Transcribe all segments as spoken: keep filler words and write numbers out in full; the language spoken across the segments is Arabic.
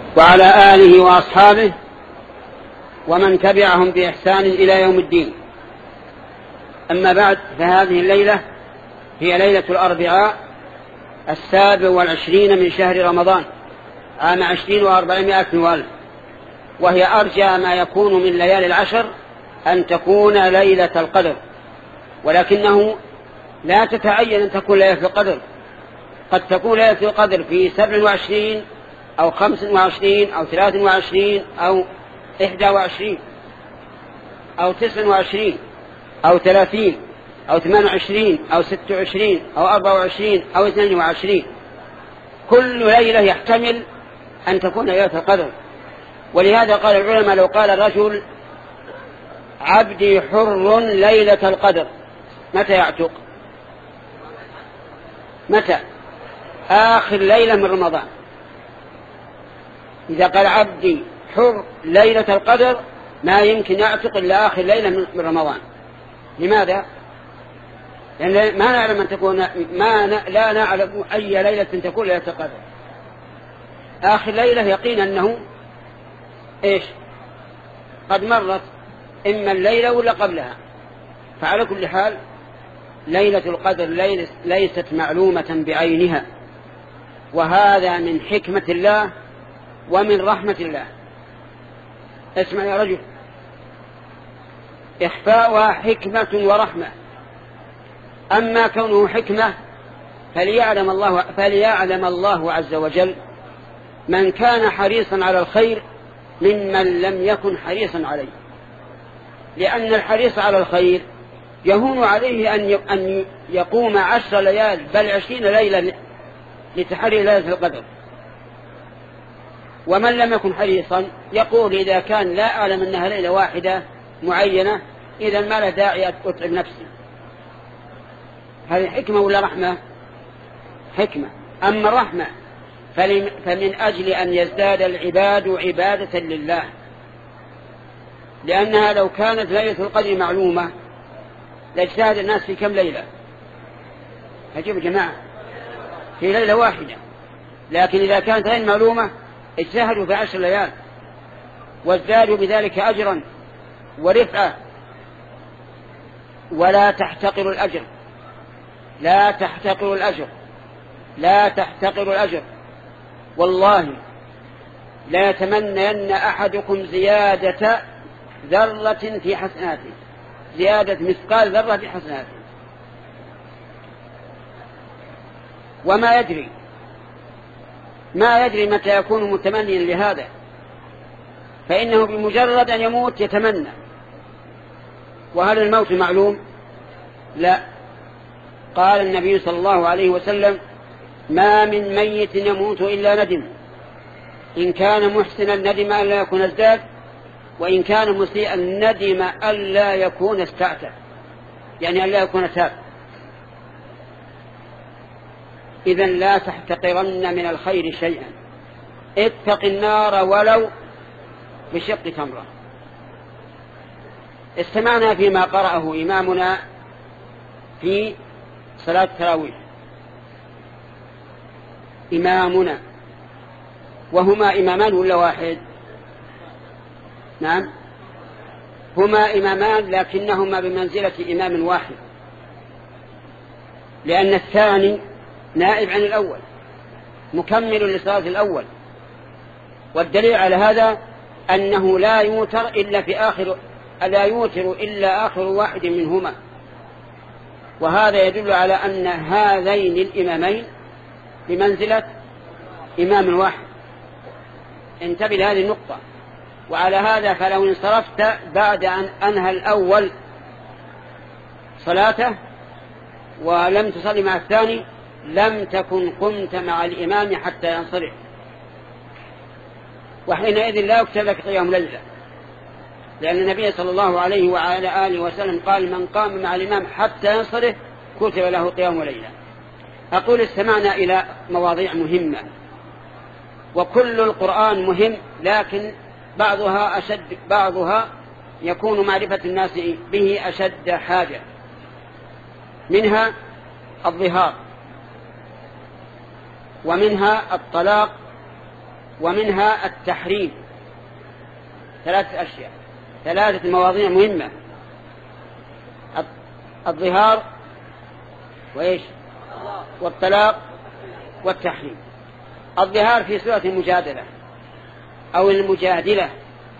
وعلى آله وأصحابه ومن تبعهم بإحسان إلى يوم الدين. أما بعد، فهذه الليلة هي ليلة الأربعاء السابع والعشرين من شهر رمضان عام عشرين وأربعمائة والف، وهي أرجى ما يكون من ليالي العشر أن تكون ليلة القدر، ولكنه لا تتعين أن تكون ليلة القدر، قد تكون ليلة القدر في سبع وعشرين أو خمس وعشرين أو ثلاث وعشرين أو إحدى وعشرين أو تسع وعشرين أو ثلاثين أو ثمان وعشرين أو ست وعشرين أو أربع وعشرين أو اثنين وعشرين. كل ليلة يحتمل أن تكون ليلة القدر. ولهذا قال العلماء: لو قال الرجل عبدي حر ليلة القدر، متى يعتق؟ متى؟ آخر ليلة من رمضان. إذا قال عبدي حر ليلة القدر ما يمكن يعتق إلا آخر ليلة من رمضان. لماذا؟ لأن ما نعلم أن تكون ما ن... لا نعلم أي ليلة تكون ليلة القدر. آخر ليلة يقين أنه إيش؟ قد مرت إما الليلة ولا قبلها. فعلى كل حال ليلة القدر ليست معلومة بعينها، وهذا من حكمة الله ومن رحمة الله. اسمع يا رجل، إخفاؤها حكمة ورحمة. أما كونه حكمة فليعلم الله, فليعلم الله عز وجل من كان حريصا على الخير ممن لم يكن حريصا عليه، لأن الحريص على الخير يهون عليه أن يقوم عشر ليال بل عشرين ليلة لتحري ليلة القدر. ومن لم يكن حريصا يقول إذا كان لا أعلم أنها ليلة واحدة معينة إذا ما له داعي أتعب نفسي. هذه حكمة ولا رحمة؟ حكمة. أما الرحمة فمن أجل أن يزداد العباد عبادة لله، لأنها لو كانت ليلة القدر معلومة لاجتهد الناس في كم ليلة؟ هجيب جماعة في ليلة واحدة، لكن إذا كانت غير معلومة اجتهدوا في عشر ليال وازدادوا بذلك أجرا ورفعة. ولا تحتقروا الأجر، لا تحتقروا الأجر، لا تحتقروا الأجر. والله لا يتمنين أحدكم زيادة ذرة في حسناته، زيادة مثقال ذرة في حسناته. وما يدري ما يدري متى يكون متمنيا لهذا، فإنه بمجرد أن يموت يتمنى. وهل الموت معلوم؟ لا. قال النبي صلى الله عليه وسلم: ما من ميت يموت إلا ندم، إن كان محسنا ندم ألا يكون ازداد، وإن كان مسيئا ندم ألا يكون استعتب، يعني ألا يكون تاب. إذن لا تحتقرن من الخير شيئا، اتق النار ولو بشق تمرة. استمعنا فيما قرأه إمامنا في صلاة التراويح، إمامنا، وهما إمامان ولا واحد؟ نعم، هما إمامان لكنهما بمنزلة إمام واحد، لأن الثاني نائب عن الأول مكمل لصلاة الأول. والدليل على هذا أنه لا يوتر إلا في آخر لا يوتر إلا آخر واحد منهما. وهذا يدل على أن هذين الإمامين بمنزلة إمام واحد. انتبه لهذه النقطة. وعلى هذا فلو انصرفت بعد أن أنهى الأول صلاته ولم تصلي مع الثاني لم تكن قمت مع الإمام حتى ينصرف، وحينئذ لا يكتب لك قيام ليلة، لأن النبي صلى الله عليه وعلى آله وسلم قال: من قام مع الإمام حتى ينصرف كتب له قيام ليلة. أقول استمعنا إلى مواضيع مهمة، وكل القرآن مهم، لكن بعضها أشد بعضها يكون معرفة الناس به أشد حاجة. منها الظهار، ومنها الطلاق، ومنها التحريم. ثلاثة أشياء، ثلاثة مواضيع مهمة: الظهار وإيش والطلاق والتحريم. الظهار في سورة المجادلة أو المجادلة،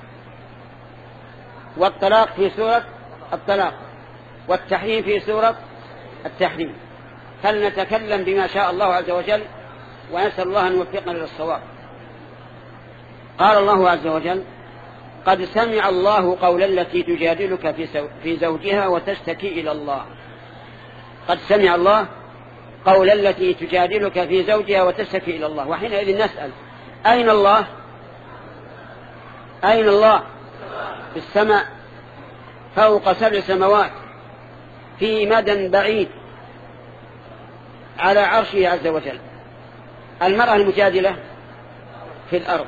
والطلاق في سورة الطلاق، والتحريم في سورة التحريم. فلنتكلم بما شاء الله عز وجل، ونسأل الله أن يوفقنا للصواب. قال الله عز وجل: قد سمع الله قول التي تجادلك في زوجها وتشتكي إلى الله. قد سمع الله قول التي تجادلك في زوجها وتشتكي إلى الله. وحينئذ نسأل: أين الله؟ أين الله؟ في السماء فوق سبع سماوات، في مدى بعيد، على عرشه عز وجل. المرأة المجادلة في الأرض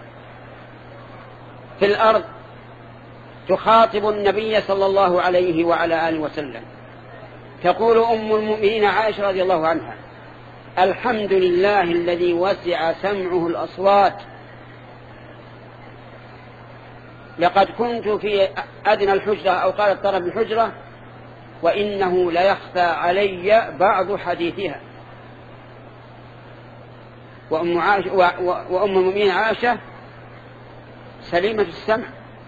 في الأرض تخاطب النبي صلى الله عليه وعلى آله وسلم، تقول أم المؤمنين عائشة رضي الله عنها: الحمد لله الذي وسع سمعه الأصوات، لقد كنت في أدنى الحجرة أو قالت طرف الحجرة وإنه ليخفى علي بعض حديثها. وأم, عائشة وأم المؤمنين عائشة سليمة السمع،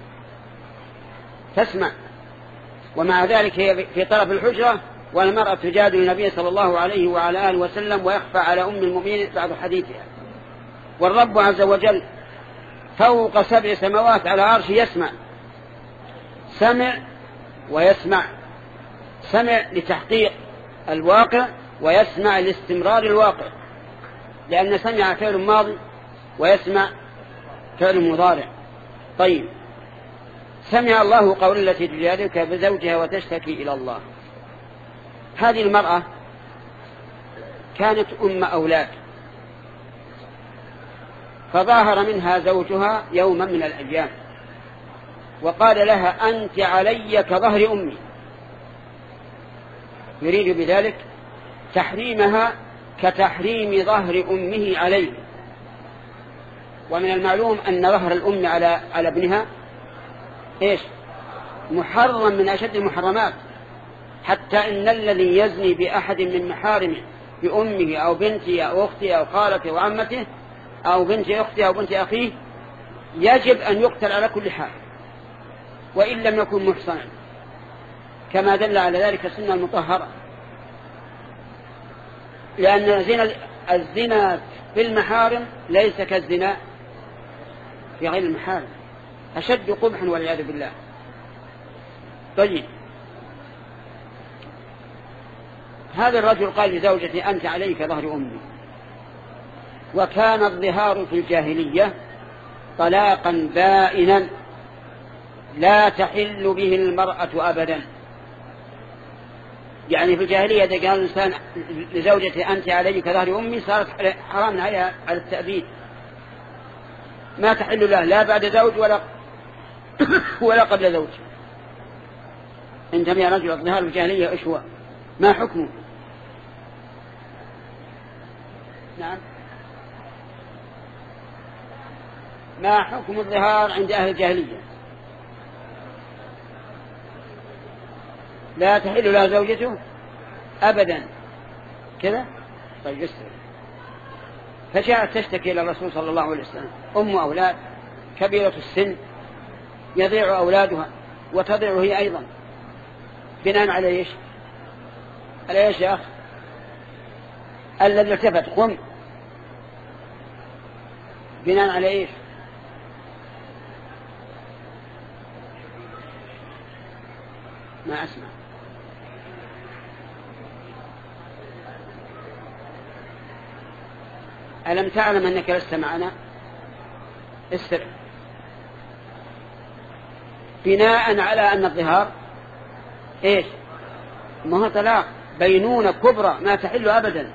تسمع، ومع ذلك هي في طرف الحجرة والمرأة تجادل النبي صلى الله عليه وعلى آله وسلم، ويخفى على أم المؤمنين بعض حديثها. والرب عز وجل فوق سبع سماوات على عرشه يسمع، سمع ويسمع. سمع لتحقيق الواقع، ويسمع لاستمرار الواقع، لأن سمع فعل ماضي ويسمع فعل مضارع. طيب، سمع الله قول التي تجادلك بزوجها وتشتكي إلى الله. هذه المرأة كانت أم أولاد، فظاهر منها زوجها يوما من الأيام وقال لها: أنت علي كظهر أمي، يريد بذلك تحريمها كتحريم ظهر أمه عليه. ومن المعلوم أن ظهر الأم على على ابنها إيش؟ محرم من أشد المحرمات، حتى إن الذي يزني بأحد من محارمه بأمه أو بنته أو أخته أو خالته أو عمته أو بنت أخته أو بنت أخيه يجب أن يقتل على كل حال، وإن لم يكن محصنا، كما دل على ذلك السنة المطهرة. لأن الزنا في المحارم ليس كالزنا في غير المحارم، أشد قبحا والعياذ بالله. طيب، هذا الرجل قال لزوجته: أنت عليك ظهر أمي. وكان الظهار في الجاهلية طلاقا بائنا لا تحل به المرأة أبدا. يعني في الجاهلية إذا قال الإنسان لزوجته: أنت عليك ظهر أمي، صارت حرام عليها على التأبيد، ما تحل له لا بعد زوج ولا ولا قبل زوج. انتم يا رجل الظهار في الجاهلية إيش هو؟ ما حكمه؟ نعم، ما حكم الظهار عند أهل الجاهلية؟ لا تحل له زوجته أبدا كذا. طيب، يسر. فجاءت تشتكي إلى الرسول صلى الله عليه وسلم، أم أولاد كبيرة السن يضيع أولادها وتضيع هي أيضا، بناء على إيش؟ على إيش يا أخ؟ الذي التفت قم، بناء على إيش؟ ما أسمع. ألم تعلم أنك لست معنا؟ استرع. بناء على أن الظهار إيش؟ ما هو طلاق، بينونة كبرى ما تحل أبدا.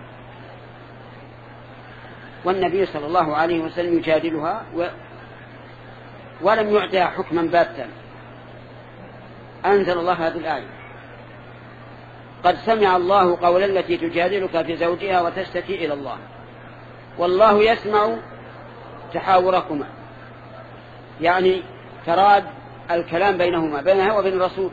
والنبي صلى الله عليه وسلم يجادلها و... ولم يعطيها حكما باتا. أنزل الله هذه الآية: قد سمع الله قول التي تجادلك في زوجها وتشتكي إلى الله والله يسمع تحاوركما، يعني تراد الكلام بينهما، بينها وبين الرسول.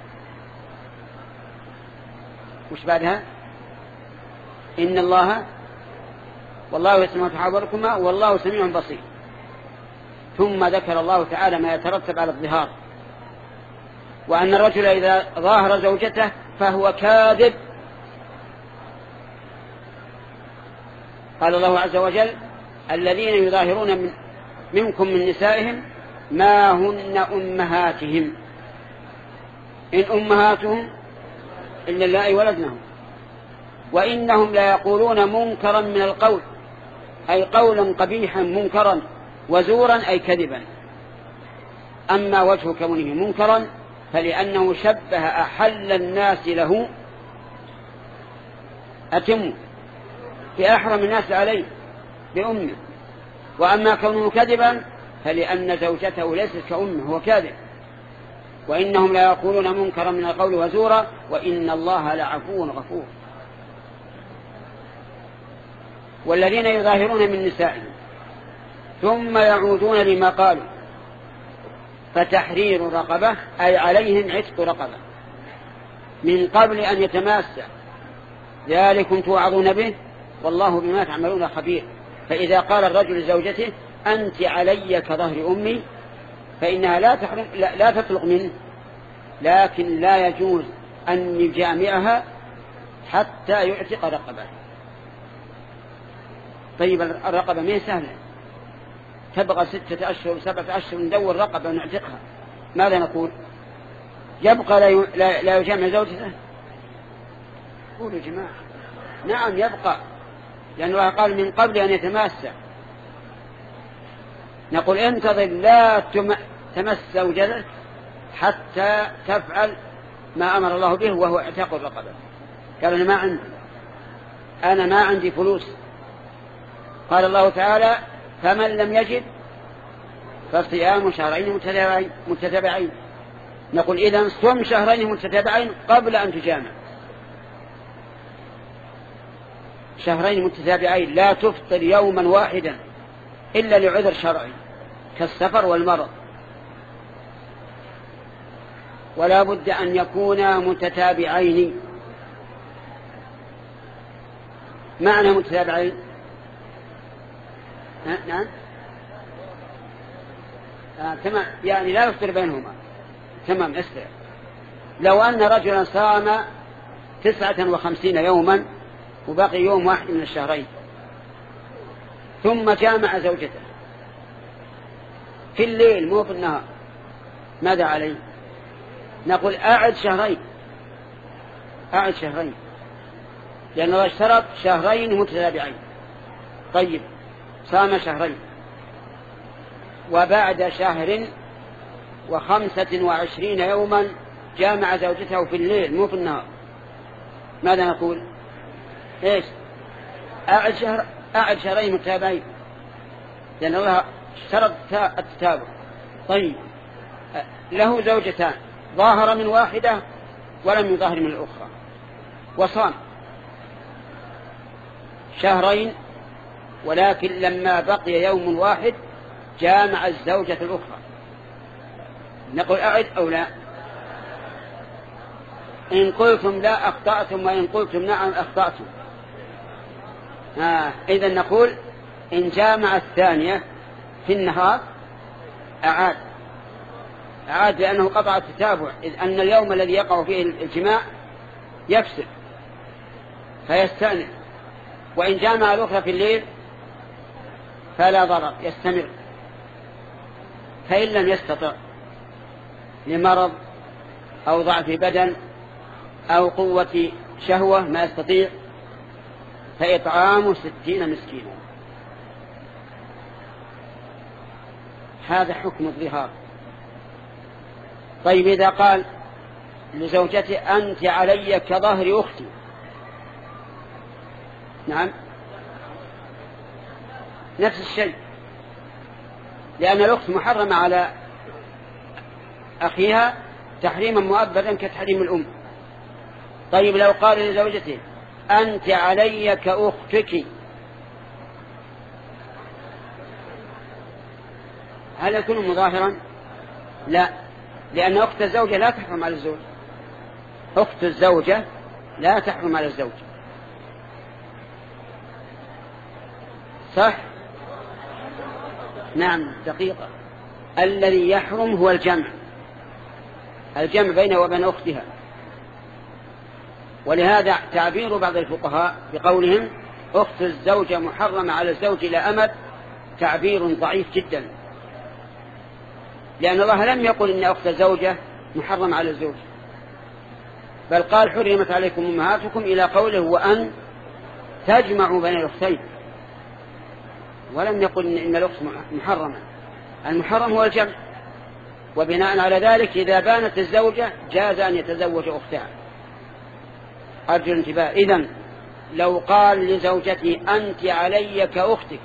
وش بعدها؟ إن الله والله يسمع تحاوركما والله سميع بصير. ثم ذكر الله تعالى ما يترتب على الظهار، وأن الرجل إذا ظاهر زوجته فهو كاذب. قال الله عز وجل: الذين يظاهرون من منكم من نسائهم ما هن أمهاتهم إن أمهاتهم إلا اللائي ولدنهم وإنهم لا يقولون منكرا من القول، أي قولا قبيحا منكرا، وزورا أي كذبا. أما وجه كونه منكرا فلأنه شبه أحل الناس له أتم بأحرم الناس عليه بأمه. وأما كونه كذبا فلأن زوجته ليست كأمه، هو كاذب. وإنهم لا يقولون منكرا من القول وزورا وإن الله لعفو غفور. والذين يظاهرون من نسائهم ثم يعودون لما قالوا فتحرير رقبة، أي عليهم عتق رقبة من قبل أن يتماسى، ذلكم توعظون به والله بما تعملون خبير. فإذا قال الرجل لزوجته أنت علي كظهر أمي فإنها لا, تحرم لا, لا تطلق منه، لكن لا يجوز أن يجامعها حتى يعتق رقبة. طيب الرقبة ما هي سهلة، تبقى ستة أشهر سبعة أشهر ندور رقبة ونعتقها، ماذا نقول؟ يبقى لا, لا يجامع زوجته؟ قولوا يا جماعة نعم يبقى، لأن الله قال من قبل أن يتماسى. نقول انتظر لا تمس زوجتك حتى تفعل ما أمر الله به وهو اعتاق الرقبة. قال أنا ما عندي أنا ما عندي فلوس. قال الله تعالى فمن لم يجد فصيام شهرين متتابعين. نقول إذن صم شهرين متتابعين قبل أن تجامع، شهرين متتابعين، لا تفطر يوما واحدا إلا لعذر شرعي كالسفر والمرض، ولا بد أن يكونا متتابعين. معنى متتابعين نعم آه تمام، يعني لا يفطر بينهما. تمام اسرع. لو أن رجلا صام تسعة وخمسين يوما وبقي يوم واحد من الشهرين ثم جامع زوجته في الليل مو في النهار، ماذا عليه؟ نقول أعد شهرين أعد شهرين لأن الله اشترط شهرين متتابعين. طيب صام شهرين وبعد شهر وخمسة وعشرين يوما جامع زوجته في الليل مو في النهار، ماذا نقول؟ إيش؟ أعد شهر أعد شهرين متتابعين لأن الله اشترط التتابع. طيب له زوجتان ظاهر من واحدة ولم يظاهر من الأخرى وصام شهرين، ولكن لما بقي يوم واحد جامع الزوجة الأخرى، نقول أعد أو لا؟ إن قلتم لا أخطأتم وإن قلتم نعم أخطأتم. آه. إذن نقول إن جامع الثانية في النهار أعاد أعاد لأنه قطع التتابع، إذ أن اليوم الذي يقع فيه الجماع يفسد فيستأنف. وإن جامع الأخرى في الليل فلا ضرر يستمر. فإن لم يستطع لمرض أو ضعف بدن أو قوة شهوة ما يستطيع فإطعام ستين مسكينا. هذا حكم الظهار. طيب إذا قال لزوجته أنت علي كظهر أختي، نعم نفس الشيء، لأن الأخت محرمة على أخيها تحريما مؤبدا كتحريم الأم. طيب لو قال لزوجته أنت علي كأختك، هل يكون مظاهرا؟ لا، لأن أخت الزوجة لا تحرم على الزوج. أخت الزوجة لا تحرم على الزوج. صح؟ نعم دقيقة. الذي يحرم هو الجمع، الجمع بينه وبين أختها. ولهذا تعبير بعض الفقهاء بقولهم أخت الزوجة محرمة على الزوج إلى أمد تعبير ضعيف جدا، لأن الله لم يقل إن أخت الزوجة محرمة على الزوج، بل قال حرمت عليكم أمهاتكم إلى قوله وأن تجمعوا بين الأختين، ولم يقل إن الأخت محرمة. المحرم هو الجمع، وبناء على ذلك إذا بانت الزوجة جاز أن يتزوج أختها. أرجو الانتباه. إذن لو قال لزوجتي أنت علي كأختك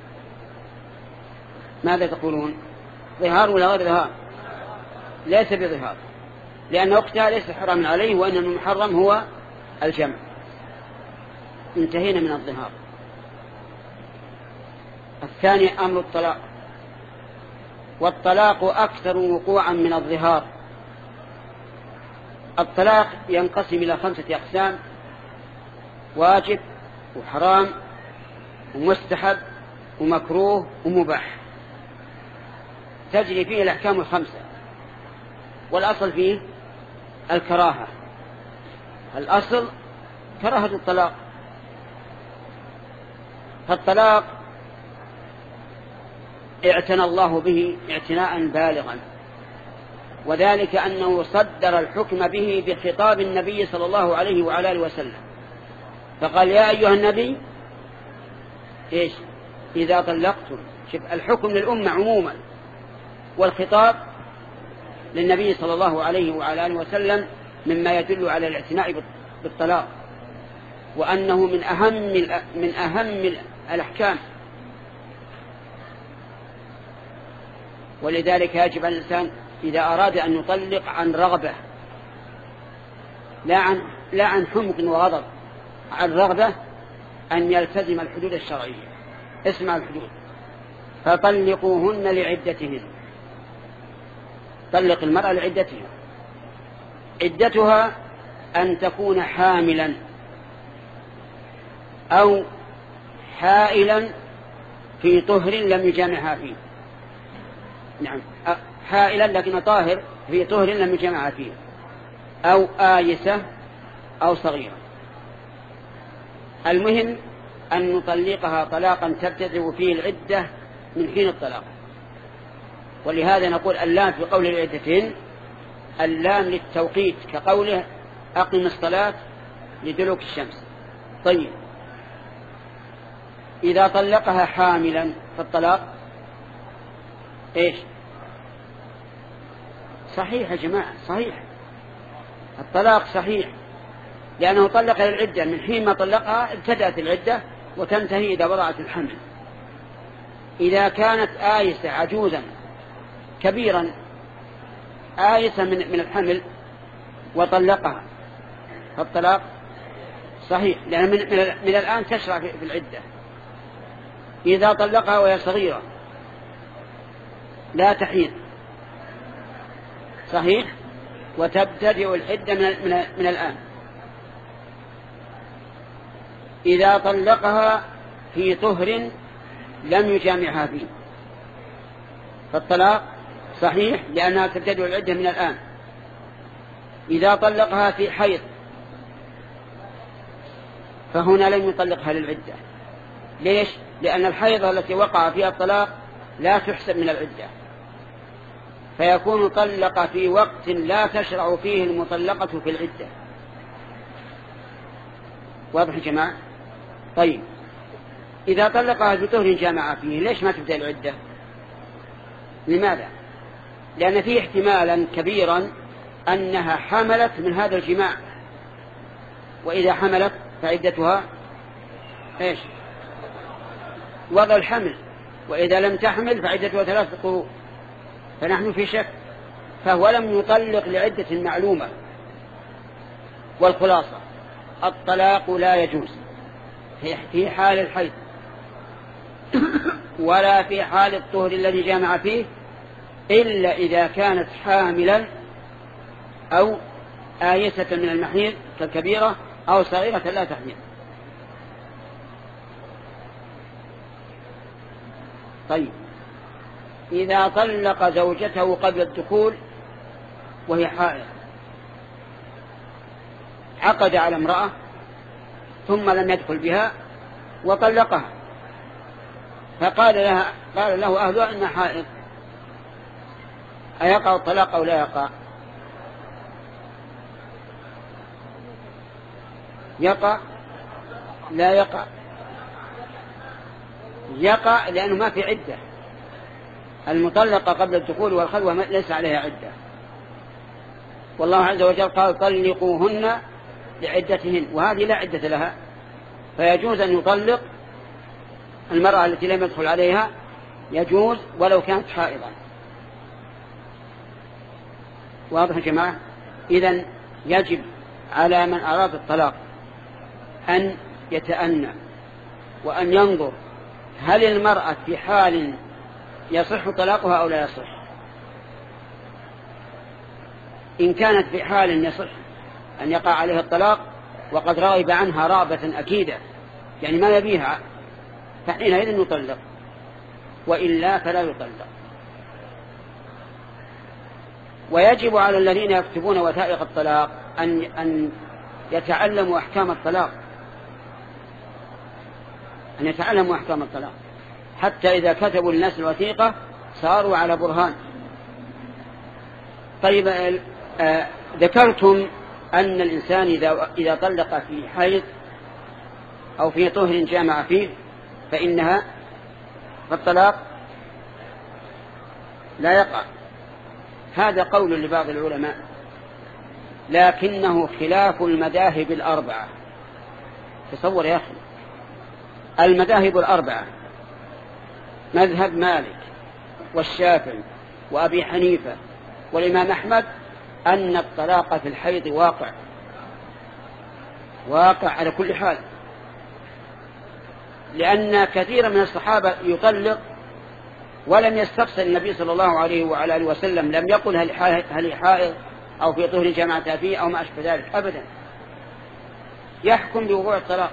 ماذا تقولون؟ ظهار ولا غير ظهار؟ ليس بظهار، لأن أختها ليس حرام عليه، وإن المحرم هو الجمع. انتهينا من الظهار. الثاني أمر الطلاق، والطلاق أكثر وقوعا من الظهار. الطلاق ينقسم إلى خمسة أقسام: واجب وحرام ومستحب ومكروه ومباح، تجري فيه الأحكام الخمسة. والأصل فيه الكراهة، الأصل كراهة الطلاق. فالطلاق اعتنى الله به اعتناء بالغا، وذلك أنه صدر الحكم به بخطاب النبي صلى الله عليه وعلى آله وسلم، فقال يا أيها النبي إيش إذا طلقتم. شوف الحكم للأمة عموما، والخطاب للنبي صلى الله عليه وعلى آله وسلم، مما يدل على الاعتناء بالطلاق، وأنه من أهم من أهم الأحكام. ولذلك يجب على الإنسان إذا أراد أن يطلق عن رغبة، لا عن لا عن حمق وغضب، عن رغبة، أن يلتزم الحدود الشرعية. اسمع الحدود: فطلقوهن لعدتهن. طلق المرأة لعدتها. عدتها أن تكون حاملا أو حائلا في طهر لم يجامعها فيه. نعم، حائلا لكن طاهر في طهر لم يجامعها فيه، أو آيسة أو صغيرة. المهم أن نطلقها طلاقا تبتدئ فيه العدة من حين الطلاق. ولهذا نقول اللام في قول العدتين اللام للتوقيت، كقوله أقم الصلاة لدلوك الشمس. طيب، إذا طلقها حاملا فالطلاق إيش؟ صحيح يا جماعة، صحيح، الطلاق صحيح، لأنه طلق العدة من حين ما طلقها ابتدأت العدة وتنتهي إذا وضعت الحمل. إذا كانت آيسة عجوزا كبيرا آيسة من من الحمل وطلقها فالطلاق صحيح، لأن من, من, من الآن تشرع في العدة. إذا طلقها وهي صغيرة لا تحيض صحيح، وتبتدئ العدة من, من, من الآن. إذا طلقها في طهر لم يجامعها فيه فالطلاق صحيح، لأنها تبتدئ العدة من الآن. إذا طلقها في حيض فهنا لم يطلقها للعدة. ليش؟ لأن الحيضة التي وقع فيها الطلاق لا تحسب من العدة، فيكون طلق في وقت لا تشرع فيه المطلقة في العدة. واضح يا جماعة؟ طيب، إذا طلقها في طهر جامع فيه ليش ما تبدأ العدة؟ لماذا؟ لأن فيه احتمالا كبيرا أنها حملت من هذا الجماع، وإذا حملت فعدتها إيش؟ وضع الحمل، وإذا لم تحمل فعدتها ثلاثة قروء. فنحن في شك، فهو لم يطلق لعدة معلومة. والخلاصة الطلاق لا يجوز في حال الحيض ولا في حال الطهر الذي جامع فيه إلا إذا كانت حاملا أو آيسة من المحيض كالكبيرة أو صغيرة لا تحمل. طيب، إذا طلق زوجته قبل الدخول وهي حائض، عقد على امرأة ثم لم يدخل بها وطلقها، فقال لها قال له أهلها إنها حائض، أيقع الطلاق أو لا يقع؟ يقع لا يقع؟ يقع لأنه ما في عدة. المطلقة قبل الدخول والخلوة ليس عليها عدة، والله عز وجل قال طلقوهن لعدتهن، وهذه لا عدة لها، فيجوز أن يطلق المرأة التي لم يدخل عليها، يجوز ولو كانت حائضا. واضح يا جماعة؟ إذن يجب على من أراد الطلاق أن يتأنى وأن ينظر هل المرأة في حال يصح طلاقها أو لا يصح. إن كانت في حال يصح أن يقع عليها الطلاق وقد رغب عنها رغبة أكيدة، يعني ما يبيها، فحينئذ يطلق، وإلا فلا يطلق. ويجب على الذين يكتبون وثائق الطلاق أن أن يتعلموا أحكام الطلاق، أن يتعلموا أحكام الطلاق، حتى إذا كتبوا للناس الوثيقة صاروا على برهان. طيب، آه ذكرتم أن الإنسان إذا إذا طلق في حيض أو في طهر جامع فيه فإنها فالطلاق لا يقع. هذا قول لبعض العلماء، لكنه خلاف المذاهب الأربعة. تصور يا أخي، المذاهب الأربعة مذهب مالك والشافعي وأبي حنيفة والإمام أحمد أن الطلاق في الحيض واقع واقع على كل حال، لأن كثير من الصحابة يطلق ولم يستفسر النبي صلى الله عليه وعلى آله وسلم، لم يقل هل حائض أو في طهر جماعة فيه أو ما أشبه ذلك أبدا، يحكم بوقوع الطلاق.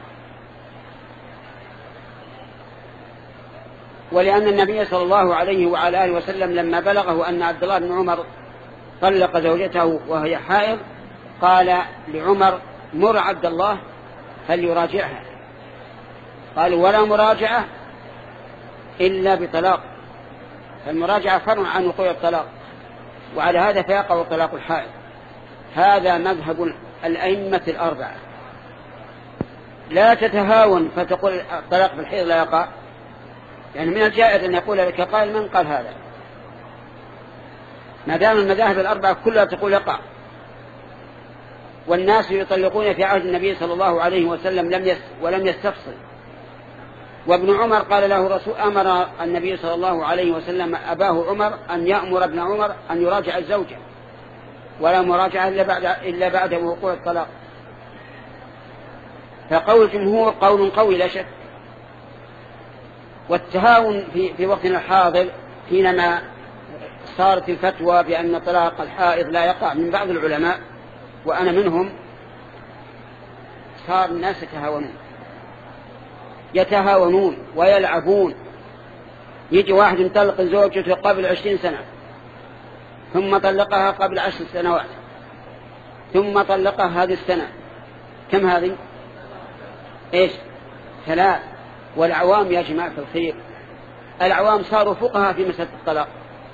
ولأن النبي صلى الله عليه وعلى آله وسلم لما بلغه أن عبد الله بن عمر طلق زوجته وهي حائض قال لعمر مر عبد الله فليراجعها، قال ولا مراجعة إلا بطلاق، فالمراجعة فرع عن وقوع الطلاق، وعلى هذا فيقع طلاق الحائض. هذا مذهب الأئمة الأربعة. لا تتهاون فتقول الطلاق في الحيض لا يقع، يعني من الجائز أن يقول لك قائل من قال هذا، ما دام المذاهب الأربعة كلها تقول يقع، والناس يطلقون في عهد النبي صلى الله عليه وسلم لم يس ولم يستفصل. وابن عمر قال له رسول أمر النبي صلى الله عليه وسلم أباه عمر أن يأمر ابن عمر أن يراجع الزوجة، ولا مراجعة إلا بعد إلا بعد وقوع الطلاق. فقول الجمهور قول قوي لا شك. والتهاون في في وقتنا الحاضر حينما صارت الفتوى بأن طلاق الحائض لا يقع من بعض العلماء وأنا منهم، صار الناس يتهاونون يتهاونون ويلعبون. يجي واحد يطلق زوجته قبل عشرين سنة، ثم طلقها قبل عشر سنوات، ثم طلقها هذه السنة، كم هذه؟ إيش؟ ثلاث. والعوام يا جماعة الخير، العوام صاروا فقهاء في مسألة الطلاق،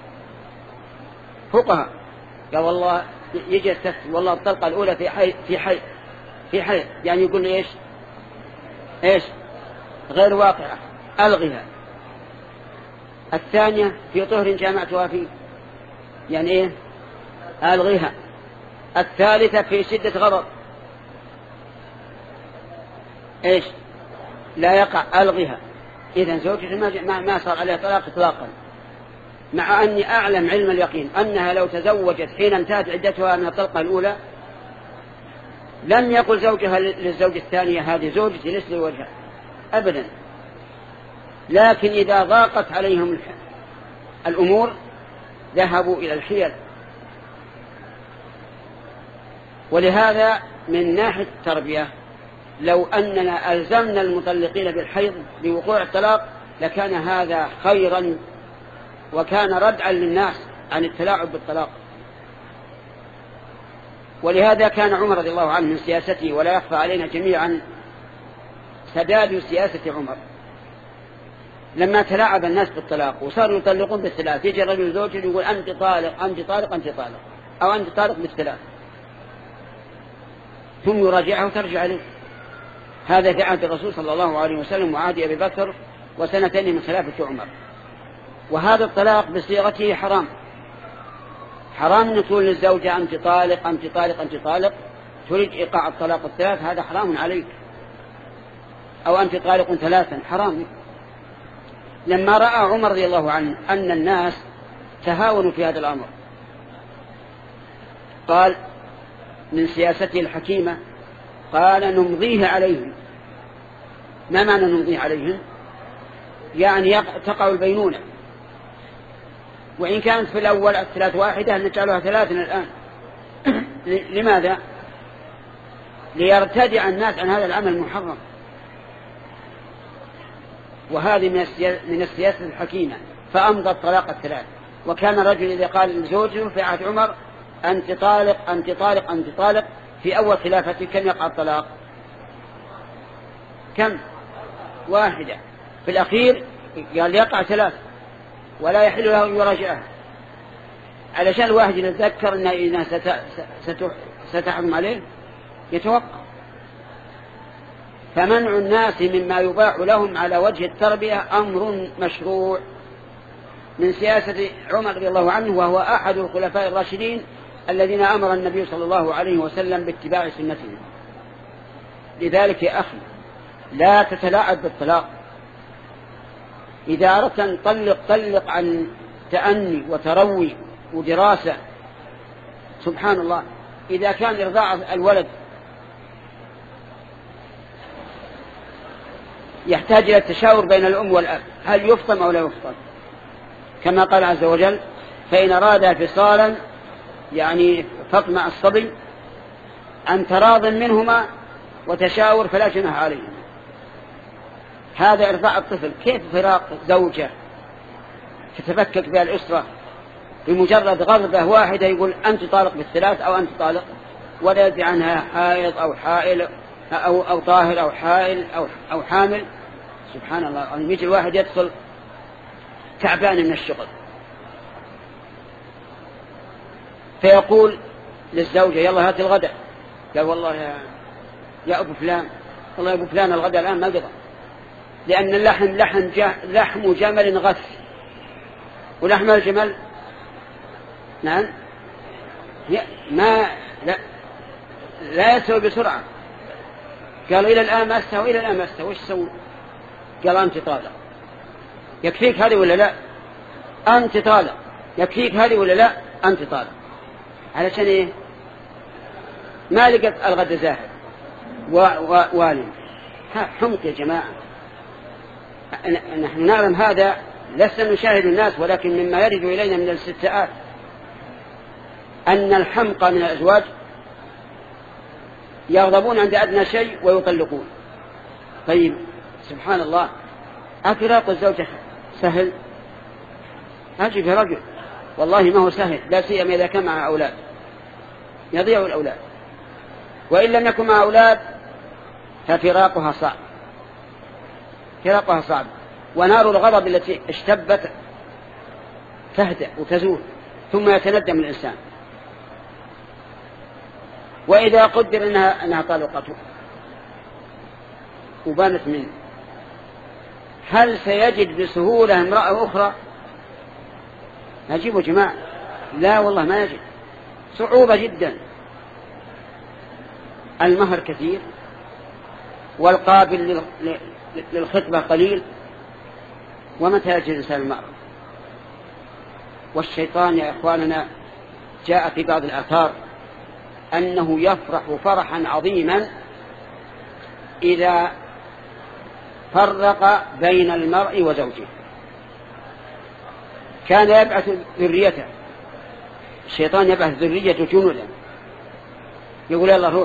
فقهاء. قال والله يجي يستفتي والله الطلقة الأولى في حي في حي في حي يعني يقول لي إيش إيش غير واقعة ألغيها. الثانية في طهر جامعتها فيه يعني إيه ألغيها. الثالثة في شدة غضب إيش لا يقع ألغيها. إذن زوجته ما ما صار عليها طلاق إطلاقا، مع أني أعلم علم اليقين أنها لو تزوجت حين انتهت عدتها من الطلقة الأولى لم يقل زوجها للزوج الثانية هذه زوجتي ليس لوجهها أبدا. لكن إذا ضاقت عليهم الأمور ذهبوا إلى الحيل. ولهذا من ناحية التربية لو أننا ألزمنا المطلقين بالحيض بوقوع الطلاق لكان هذا خيرا وكان ردعا للناس عن التلاعب بالطلاق. ولهذا كان عمر رضي الله عنه من سياسته، ولا يخفى علينا جميعا سداد سياسة عمر، لما تلاعب الناس بالطلاق وصاروا يطلقون بالثلاث، يجي الرجل زوجه يقول أنت طالق أنت طالق أنت طالق أو أنت طالق بالثلاث، ثم يراجعه وترجع عليه. هذا في عهد الرسول صلى الله عليه وسلم وعهد أبي بكر وسنتين من خلافة عمر. وهذا الطلاق بصيغته حرام، حرام نقول للزوجة أنت طالق أنت طالق أنت طالق، تريد إيقاع الطلاق الثلاث، هذا حرام عليك، أو أنت طالق ثلاثا، حرام. لما رأى عمر رضي الله عنه أن الناس تهاونوا في هذا الأمر قال من سياسته الحكيمة قال نمضيه عليهم. ما معنى نمضيه عليهم؟ يعني تقع البينونة، وإن كانت في الأول الثلاث واحدة نجعلها ثلاثا الآن. لماذا؟ ليرتدع الناس عن هذا العمل المحرم. وهذه من السياسة الحكيمة، فأمضى الطلاق الثلاث. وكان الرجل إذا قال لزوجه في عهد عمر أنت طالق أنت طالق أنت طالق، في أول خلافته كم يقع الطلاق؟ كم؟ واحدة. في الأخير قال يقع ثلاث ولا يحل له أن يراجعها، علشان الواحد يتذكر أن إذا ستحكم عليه يتوقع. فمنع الناس مما يباح لهم على وجه التربية أمر مشروع من سياسة عمر رضي الله عنه، وهو أحد الخلفاء الراشدين الذين أمر النبي صلى الله عليه وسلم باتباع سنتهم. لذلك يا أخي لا تتلاعب بالطلاق. إذا أردت أن طلق طلق عن تأني وتروي ودراسة. سبحان الله، إذا كان إرضاع الولد يحتاج إلى التشاور بين الأم والأب، هل يفطم أو لا يفطم؟ كما قال عز وجل فإن أرادا فصالا، يعني فطم الصبي عن تراض منهما وتشاور فلا جناح عليهما. هذا إرضاع الطفل. كيف فراق زوجة تتفكك بها الأسرة بمجرد غضبة واحدة يقول أنت طالق بالثلاث أو أنت طالق، ولا يدري عنها حائض أو حائل أو, أو طاهر أو حائل أو, أو حامل. سبحان الله، يعني يجي الواحد يدخل تعبان من الشغل فيقول للزوجة يلا هات الغداء، قال والله يا, يا أبو فلان والله يا أبو فلان الغداء الآن ما قضى، لأن اللحم لحم, لحم جمل غث، ولحم الجمل نعم ما لا, لا يستوي بسرعة. قال إلى الآن ما استوى إلى الآن ما استوى، وش سوي؟ قال أنت طالق. يكفيك هذه ولا لا؟ أنت طالق. يكفيك هذه ولا لا؟ أنت طالق. علشان إيه؟ ما لقت الغد زاهد والي. حمق يا جماعة. نحن نعلم هذا، لسنا نشاهد الناس، ولكن مما يرد إلينا من الاستفتاءات أن الحمق من الأزواج يغضبون عند أدنى شيء ويطلقون. طيب سبحان الله، أفراق الزوجة سهل؟ أجي في رجل والله ما هو سهل، لا سيما إذا كان مع أولاد يضيع الأولاد، وإن لم يكن مع أولاد ففراقها صعب، فراقها صعب. ونار الغضب التي اشتبت تهدأ وتزول ثم يتندم الإنسان. وإذا قدر أنها, أنها طلقته وبانت منه، هل سيجد بسهولة امرأة أخرى؟ نجيبه جماعة، لا والله ما يجد، صعوبة جدا. المهر كثير والقابل للخطبة قليل، ومتى يجد الإنسان المهر؟ والشيطان يا إخواننا جاء في بعض الآثار أنه يفرح فرحا عظيما إذا فرق بين المرء وزوجه. كان يبعث ذريته الشيطان يبعث ذرية جنودا يقول يلا روح،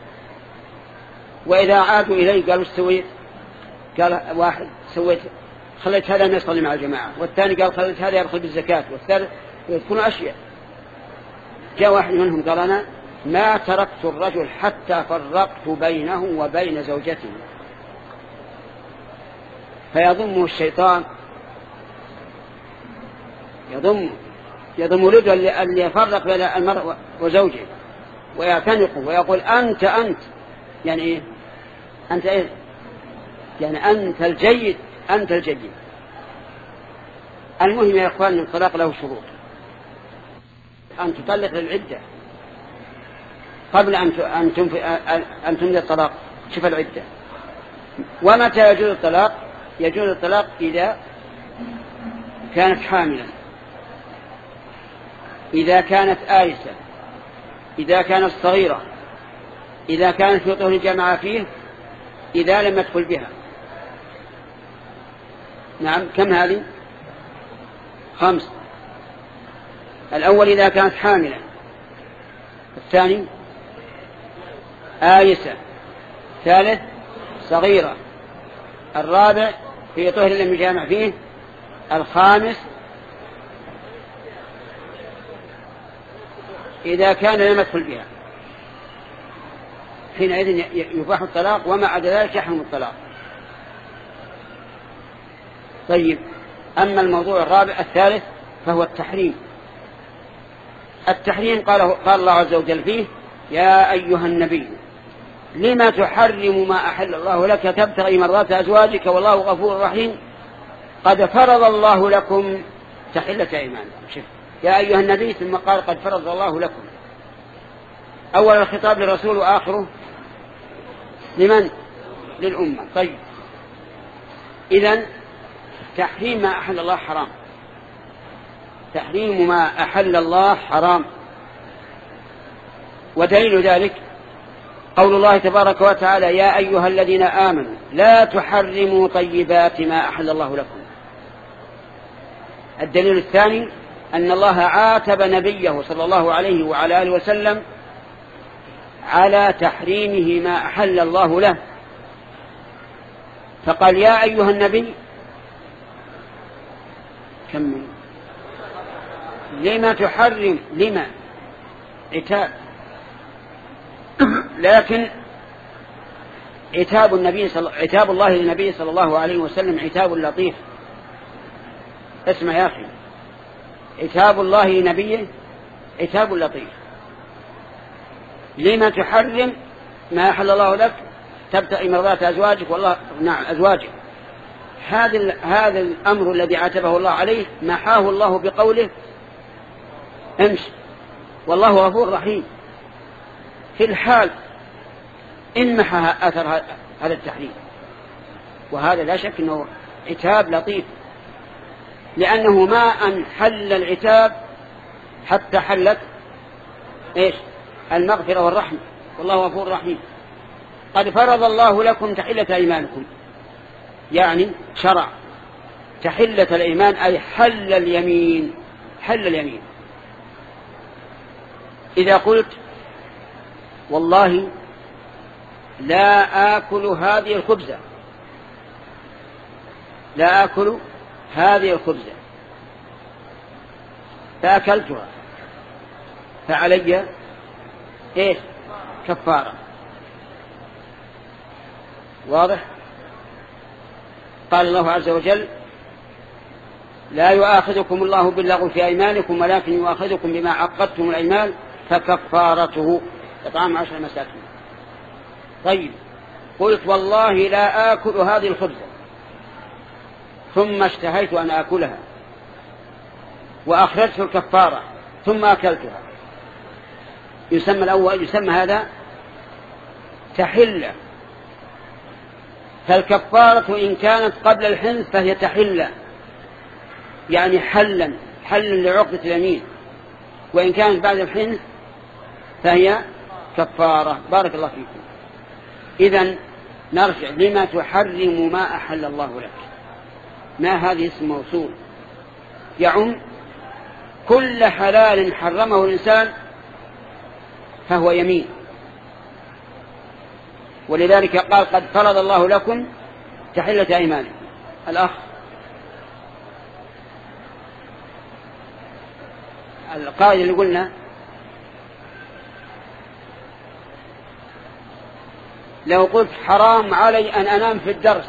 وإذا عادوا إليه قالوا سويت، قال واحد سويت خليت هذا يصلي مع الجماعة، والثاني قال خليت هذا يدخل بالزكاة، والثالث يذكرون أشياء. جاء واحد منهم قال أنا ما تركت الرجل حتى فرقت بينه وبين زوجته. فيضمه الشيطان، يضم يضم ولده اللي يفرق بين المرء وزوجه ويعتنقه ويقول أنت أنت يعني إيه؟ أنت إيه؟ يعني أنت الجيد أنت الجيد. المهم يا إخوان الطلاق له شروط، أن تطلق للعدة قبل أن أن تمضي الطلاق. شوف العدة. ومتى يجوز الطلاق؟ يجوز الطلاق إذا كانت حاملا، إذا كانت آيسة، إذا كانت صغيرة، إذا كانت في طهر جمع فيه، إذا لم يدخل بها. نعم، كم هذه؟ خمس. الأول إذا كانت حاملا، الثاني آيسة، الثالث صغيرة، الرابع في طهر لم يجامع فيه، الخامس إذا كان لم يدخل بها. حينئذ يباح الطلاق، وما عدا ذلك يحرم الطلاق. طيب، أما الموضوع الرابع الثالث فهو التحريم. التحريم قال, قال الله عز وجل فيه يا أيها النبي لما تحرم ما أحل الله لك تبتغي مرضات أزواجك والله غفور رحيم قد فرض الله لكم تحلة أيمانكم. شوف يا أيها النبي ثم قال قد فرض الله لكم. أول الخطاب للرسول وآخره لمن؟ للأمة. طيب، إذن تحريم ما أحل الله حرام، تحريم ما أحل الله حرام. ودليل ذلك قول الله تبارك وتعالى يا أيها الذين آمنوا لا تحرموا طيبات ما أحل الله لكم. الدليل الثاني أن الله عاتب نبيه صلى الله عليه وعلى آله وسلم على تحريمه ما أحل الله له، فقال يا أيها النبي كمل لما تحرم، لما عتاب، لكن عتاب النبي صل... عتاب الله للنبي صلى الله عليه وسلم عتاب لطيف. اسمع يا أخي، عتاب الله لنبيه عتاب لطيف. لما تحرم ما أحل الله لك تبتغي مرضات أزواجك والله نعم أزواجك. هذا هذا الأمر الذي عاتبه الله عليه محاه الله بقوله امشي والله غفور رحيم. في الحال إن محى أثر هذا التحريم، وهذا لا شك أنه عتاب لطيف، لأنه ما أن حل العتاب حتى حلت إيش؟ المغفرة والرحمة والله غفور رحيم. قد فرض الله لكم تحلة أيمانكم، يعني شرع تحلة الأيمان أي حل اليمين، حل اليمين. إذا قلت والله لا آكل هذه الخبزة، لا آكل هذه الخبزة فأكلتها فعلي إيش؟ كفارة. واضح؟ قال الله عز وجل لا يؤاخذكم الله باللغو في أيمانكم ولكن يؤاخذكم بما عقدتم الأيمان فكفارته إطعام عشر مساكين. طيب، قلت والله لا آكل هذه الخبزة ثم اشتهيت أن آكلها وأخرجت الكفارة ثم أكلتها، يسمى الأول يسمى هذا تحلة. فالكفارة إن كانت قبل الحنث فهي تحلة، يعني حلا حلا لعقدة اليمين، وإن كانت بعد الحنث فهي كفارة. بارك الله فيكم. إذن نرجع لما تحرم ما أحل الله لك. ما هذه اسم موصول يعم كل حلال حرمه الإنسان فهو يمين. ولذلك قال قد فرض الله لكم تحلة أيمانكم. الأخ القائد اللي قلنا لو قلت حرام علي أن أنام في الدرس،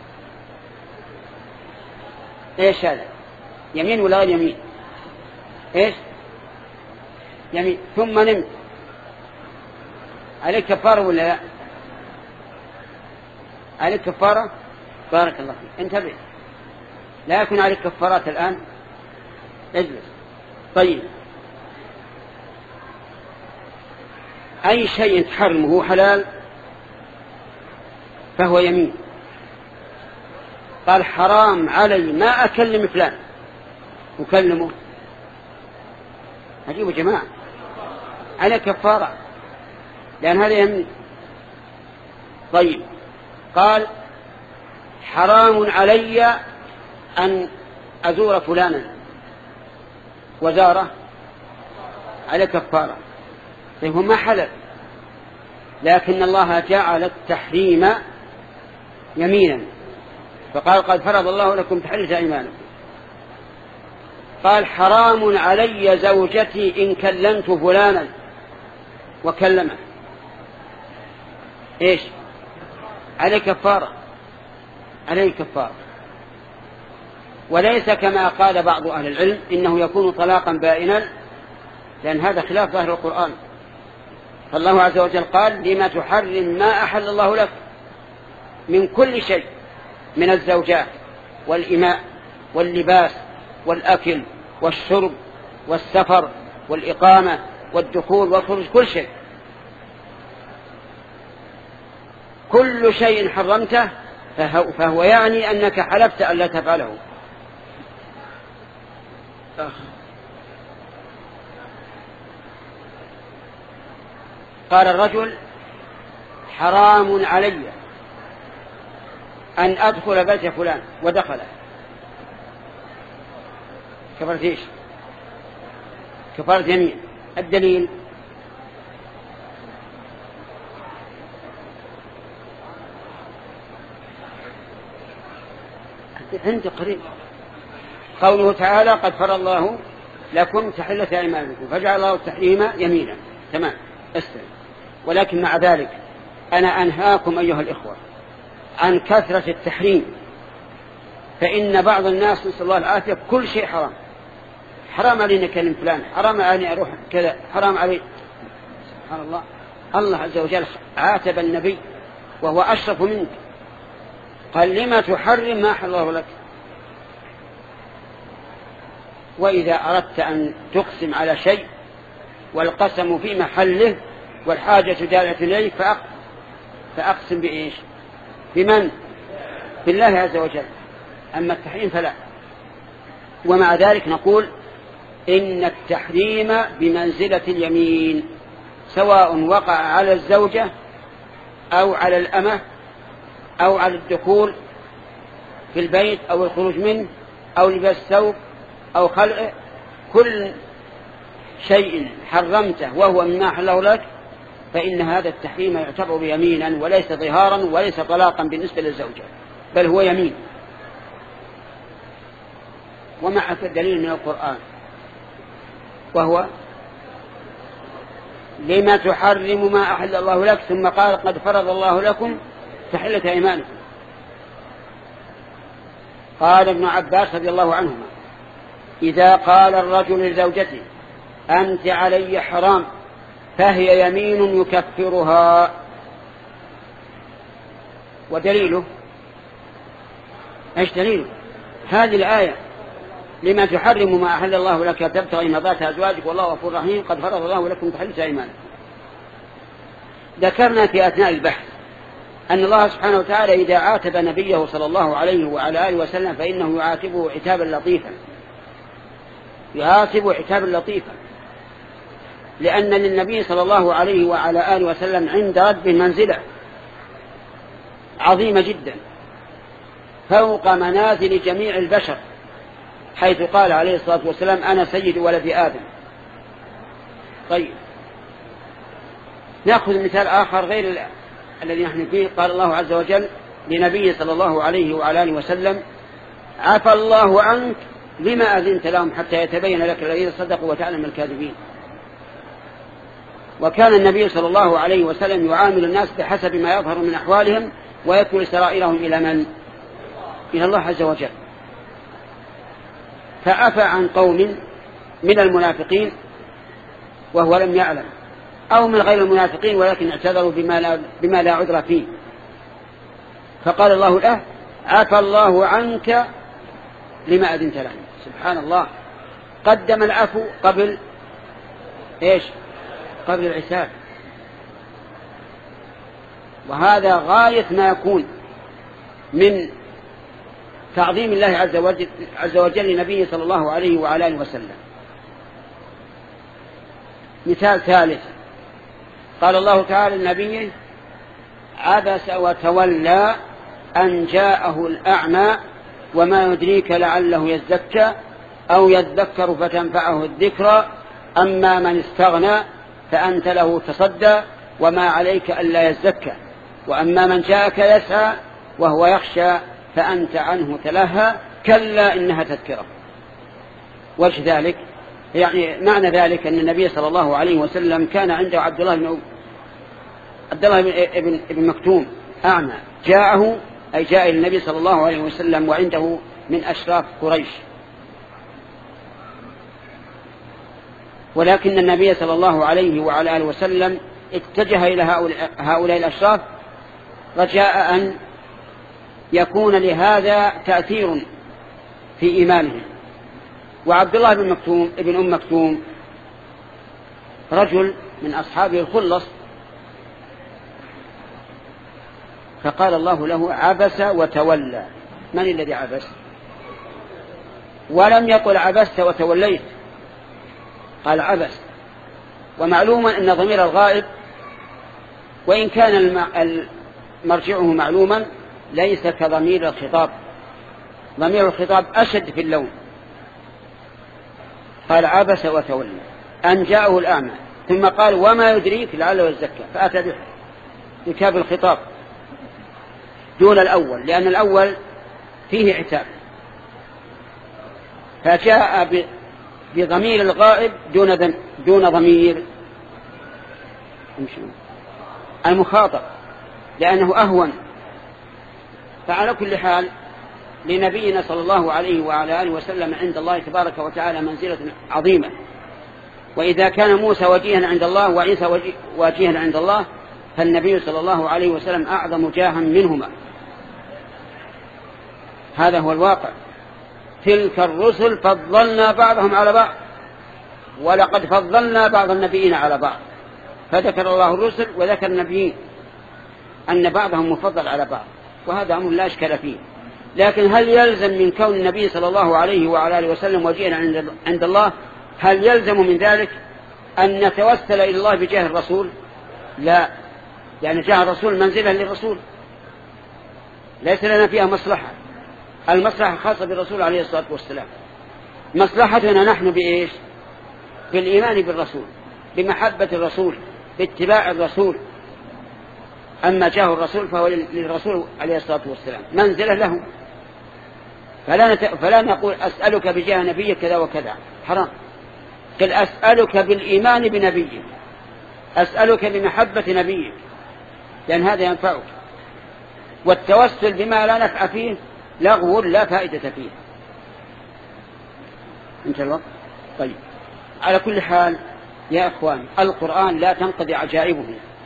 إيش هذا؟ يمين ولا غير يمين؟ إيش؟ يمين. ثم نمت، عليك كفارة ولا لا؟ عليك كفارة؟ بارك الله فيك، انتبه، لا يكون عليك كفارات الآن، اجلس. طيب، أي شيء تحرمه حلال فهو يمين. قال حرام علي ما أكلم فلان، أكلمه، عجيب يا جماعة، على كفارة لأن هذا يمين. طيب، قال حرام علي أن أزور فلانا وزاره، على كفارة. طيب، هو ما حلل، لكن الله جعل التحريم يمينا، فقال قد فرض الله لكم تحلة أيمانكم. قال حرام علي زوجتي إن كلمت فلانا وكلمه، إيش؟ عليه كفارة، عليه كفارة. وليس كما قال بعض أهل العلم إنه يكون طلاقا بائنا، لأن هذا خلاف ظاهر القرآن. فالله عز وجل قال لما تحرم ما أحل الله لك من كل شيء، من الزوجات والإماء واللباس والأكل والشرب والسفر والإقامة والدخول والخروج، كل شيء، كل شيء حرمته فهو يعني أنك حلفت أن لا تفعله. قال الرجل حرام علي أن أدخل بيت فلان ودخله، كفرت إيش؟ كفرت يمين. الدليل عند قريب قوله تعالى قد فرض الله لكم تحلة أيمانكم، فجعل الله التحريم يمينا. تمام، استمع. ولكن مع ذلك أنا أنهاكم أيها الإخوة عن كثرة التحريم، فإن بعض الناس نسأل الله العافية كل شيء حرام. حرام علي نكلم فلان، حرام علي أروح كذا، حرام علي. سبحان الله، الله عز وجل عاتب النبي وهو أشرف منك، قال لما تحرم ما أحل الله لك. وإذا أردت أن تقسم على شيء والقسم في محله والحاجة جالة إليه فأقسم بإيش؟ بمن؟ بالله عز وجل. أما التحريم فلا. ومع ذلك نقول إن التحريم بمنزلة اليمين، سواء وقع على الزوجة أو على الأمة أو على الدخول في البيت أو الخروج منه أو لباس ثوب أو خلع، كل شيء حرمته وهو مما أحله لك فإن هذا التحريم يعتبر يمينا وليس ظهارا وليس طلاقا بالنسبة للزوجة، بل هو يمين. ومعك دليل من القرآن وهو لما تحرم ما أحل الله لك، ثم قال قد فرض الله لكم تحلة أيمانكم. قال ابن عباس رضي الله عنهما إذا قال الرجل لزوجته أنت علي حرام فهي يمين يكفرها. ودليله ايش دليله؟ هذه الآية لما تحرم ما أحل الله لك تبتغي مرضات أزواجك والله غفور رحيم قد فرض الله لكم تحلة أيمانكم. ذكرنا في أثناء البحث أن الله سبحانه وتعالى إذا عاتب نبيه صلى الله عليه وعلى آله وسلم فإنه يعاتبه عتابا لطيفا، يعاتبه عتابا لطيفا، لأن للنبي صلى الله عليه وعلى آله وسلم عند ربه منزلة عظيمة جدا فوق منازل جميع البشر، حيث قال عليه الصلاة والسلام أنا سيد ولد آدم. طيب نأخذ مثال آخر غير الذي نحن فيه. قال الله عز وجل لنبيه صلى الله عليه وعلى آله وسلم عفى الله عنك لما أذنت لهم حتى يتبين لك الذين صدقوا وتعلم الكاذبين. وكان النبي صلى الله عليه وسلم يعامل الناس بحسب ما يظهر من أحوالهم ويكل سرائرهم إلى من؟ إلى الله عز وجل. فعفى عن قوم من المنافقين وهو لم يعلم، أو من غير المنافقين ولكن اعتذروا بما لا, بما لا عذر فيه، فقال الله له عفى الله عنك لما أذنت لهم. سبحان الله، قدم العفو قبل إيش؟ قبل العتاب. وهذا غاية ما يكون من تعظيم الله عز وجل, عز وجل لنبيه صلى الله عليه وعلى آله وسلم. مثال ثالث، قال الله تعالى لنبيه عبس وتولى أن جاءه الأعمى وما يدريك لعله يزكى أو يذكر فتنفعه الذكرى أما من استغنى فأنت له تصدى وما عليك ألا يزكى وأما من جاءك يسعى وهو يخشى فأنت عنه تلهى كلا إنها تذكرة. وجه ذلك يعني معنى ذلك أن النبي صلى الله عليه وسلم كان عنده عبد الله بن عبد الله بن ابن مكتوم أعمى، جاءه أي جاء إلى النبي صلى الله عليه وسلم وعنده من أشراف قريش، ولكن النبي صلى الله عليه وعلى آله وسلم اتجه إلى هؤلاء الأشراف رجاء أن يكون لهذا تأثير في إيمانهم. وعبد الله بن مكتوم ابن أم مكتوم رجل من أصحابه الخلص، فقال الله له عبس وتولى. من الذي عبس؟ ولم يقل عبست وتوليت، قال عبس. ومعلوم أن ضمير الغائب وإن كان مرجعه معلوما ليس كضمير الخطاب، ضمير الخطاب أشد في اللون. قال عبس وتولى أن جاءه الأعمى، ثم قال وما يدريك لعله يزكى، فأتى بكاب الخطاب دون الأول، لأن الأول فيه عتاب، فجاء بضمير الغائب دون دون ضمير المخاطب لأنه أهون. فعلى كل حال لنبينا صلى الله عليه وعلى آله وسلم عند الله تبارك وتعالى منزلة عظيمة، وإذا كان موسى وجيها عند الله وعيسى وجيها عند الله فالنبي صلى الله عليه وسلم أعظم جاها منهما. هذا هو الواقع. تلك الرسل فضلنا بعضهم على بعض ولقد فضلنا بعض النبيين على بعض، فذكر الله الرسل وذكر النبيين أن بعضهم مفضل على بعض، وهذا أمر لا إشكال فيه. لكن هل يلزم من كون النبي صلى الله عليه وعلى آله وسلم وجينا عند الله هل يلزم من ذلك أن نتوسل إلى الله بجاه الرسول؟ لا، يعني جاه الرسول منزلا للرسول ليس لنا فيها مصلحة. المصلحة خاصة بالرسول عليه الصلاة والسلام. مصلحتنا نحن بإيش؟ بالإيمان بالرسول، بمحبة الرسول، باتباع الرسول. أما جاه الرسول فهو للرسول عليه الصلاة والسلام منزله له، فلا, نت... فلا نقول أسألك بجاه نبيك كذا وكذا، حرام. قل أسألك بالإيمان بنبيك، أسألك بمحبة نبيك، لأن هذا ينفعك. والتوسل بما لا نفع فيه لغو لا فائدة فيه. انت الوقت. طيب على كل حال يا أخوان القرآن لا تنقضي عجائبه،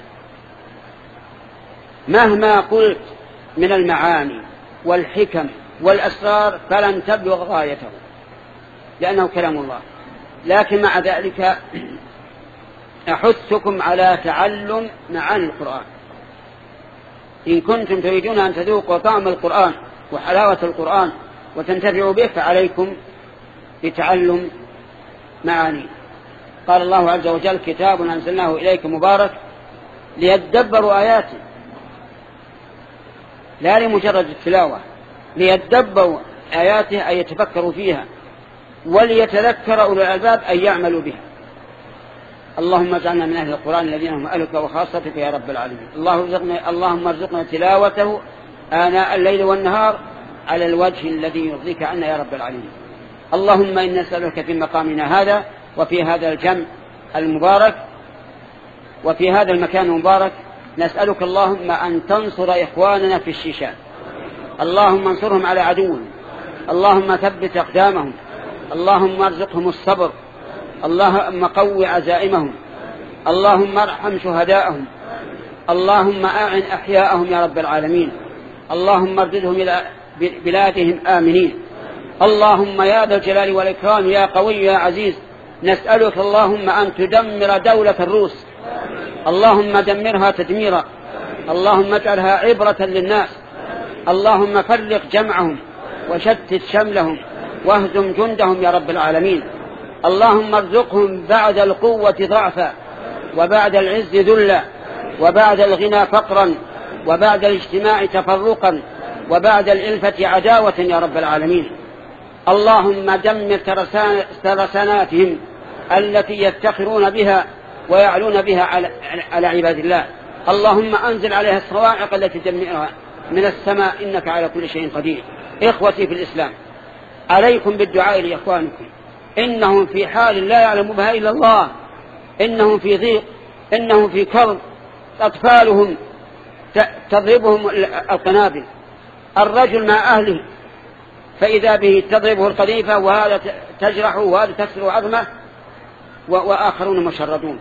مهما قلت من المعاني والحكم والأسرار فلن تبلغ غايته لأنه كلام الله. لكن مع ذلك أحثكم على تعلم معاني القرآن. إن كنتم تريدون أن تذوقوا طعم القرآن وحلاوة القرآن وتنتفعوا به فعليكم بتعلم معاني. قال الله عز وجل كتاب أنزلناه إليك مبارك ليدبروا آياته، لا لمجرد التلاوة، ليدبروا آياته أي يتفكروا فيها وليتذكر أولو الألباب أن يعملوا بها. اللهم اجعلنا من أهل القرآن الذين هم أهلك وخاصتك يا رب العالمين. اللهم ارزقنا تلاوته آناء الليل والنهار على الوجه الذي يرضيك عنا يا رب العالمين. اللهم إنا نسألك في مقامنا هذا وفي هذا الجمع المبارك وفي هذا المكان المبارك، نسألك اللهم أن تنصر إخواننا في الشيشان، اللهم انصرهم على عدوهم، اللهم ثبت أقدامهم، اللهم ارزقهم الصبر، اللهم قوي عزائمهم، اللهم ارحم شهداءهم، اللهم أعن أحياءهم يا رب العالمين، اللهم ارددهم إلى بلادهم آمنين. اللهم يا ذا الجلال والإكرام يا قوي يا عزيز، نسألك اللهم أن تدمر دولة الروس، اللهم دمرها تدميرا، اللهم اجعلها عبرة للناس، اللهم فرق جمعهم وشتت شملهم واهزم جندهم يا رب العالمين. اللهم ارزقهم بعد القوة ضعفا وبعد العز ذلا وبعد الغنى فقرا وبعد الاجتماع تفرقا وبعد الإلفة عداوة يا رب العالمين. اللهم دمر ترساناتهم التي يفتخرون بها ويعلون بها على عباد الله. اللهم أنزل عليها الصواعق التي تدمرها من السماء، إنك على كل شيء قدير. إخوتي في الإسلام، عليكم بالدعاء لإخوانكم، إنهم في حال لا يعلم بها إلا الله، إنهم في ضيق، إنهم في كرب، أطفالهم تضربهم القنابل، الرجل مع أهله فإذا به تضربه القذيفة وهذا تجرحه وهذا تكسر عظمه وآخرون مشردون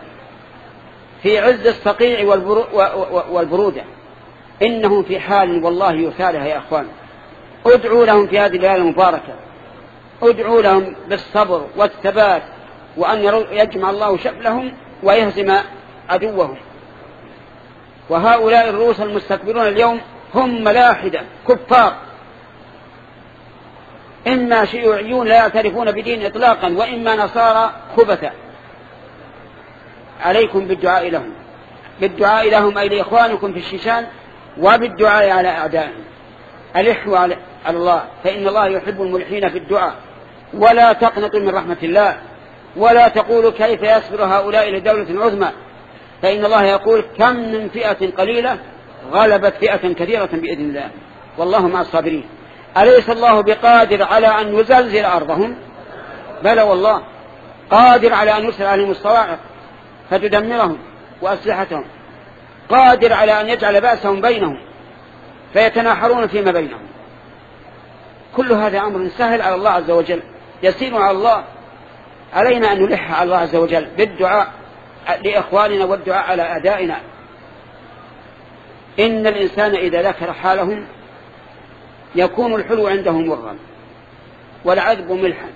في عز الصقيع والبرودة. إنهم في حال والله يثالها يا أخوان. ادعوا لهم في هذه الليالي المباركة، ادعوا لهم بالصبر والثبات، وأن يجمع الله شملهم ويهزم عدوهم. وهؤلاء الروس المستكبرون اليوم هم ملاحدة كفار، إما شيوعيون لا يعترفون بدين إطلاقا، وإما نصارى خبثا. عليكم بالدعاء لهم، بالدعاء لهم أي لإخوانكم في الشيشان، وبالدعاء على أعدائهم. ألحوا على الله، فإن الله يحب الملحين في الدعاء. ولا تقنطوا من رحمة الله، ولا تقولوا كيف يصبر هؤلاء لدولة عظمى، فإن الله يقول كم من فئة قليلة غلبت فئة كثيرة بإذن الله، والله مع الصابرين. أليس الله بقادر على أن يزلزل أرضهم؟ بلى والله، قادر على أن يرسل عليهم الصواعق فتدمرهم وأسلحتهم، قادر على أن يجعل بأسهم بينهم فيتناحرون فيما بينهم. كل هذا أمر سهل على الله عز وجل، يسير على الله. علينا أن نلح على الله عز وجل بالدعاء لإخواننا والدعاء على أعدائنا. إن الإنسان إذا ذكر حالهم يكون الحلو عنده مرا، والعذب ملحا،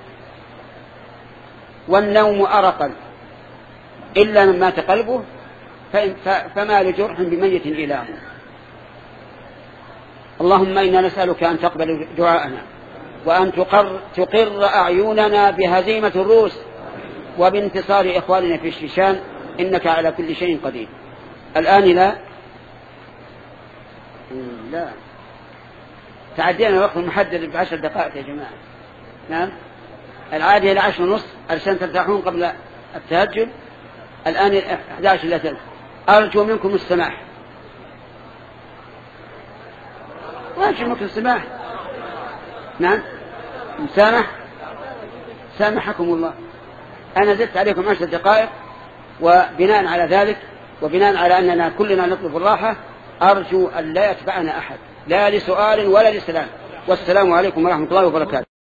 والنوم أرقا، إلا من مات قلبه فما لجرح بميت إله. اللهم إنا نسألك أن تقبل دعاءنا، وأن تقر, تقر أعيننا بهزيمة الروس وبانتصار إخواننا في الشيشان، إنك على كل شيء قدير. الآن لا لا تعدينا الوقت المحدد بعشر دقائق يا جماعة. نعم، العادة إلى عشر ونصف علشان ترتاحون قبل التهجد. الآن أحد عشر إلى ثلث. أرجو منكم السماح، أرجو منكم السماح. نعم، مسامح، سامحكم الله. أنا زدت عليكم عشر دقائق، وبناء على ذلك وبناء على أننا كلنا نطلب الراحة أرجو أن لا يتبعنا أحد، لا لسؤال ولا لسلام. والسلام عليكم ورحمة الله وبركاته.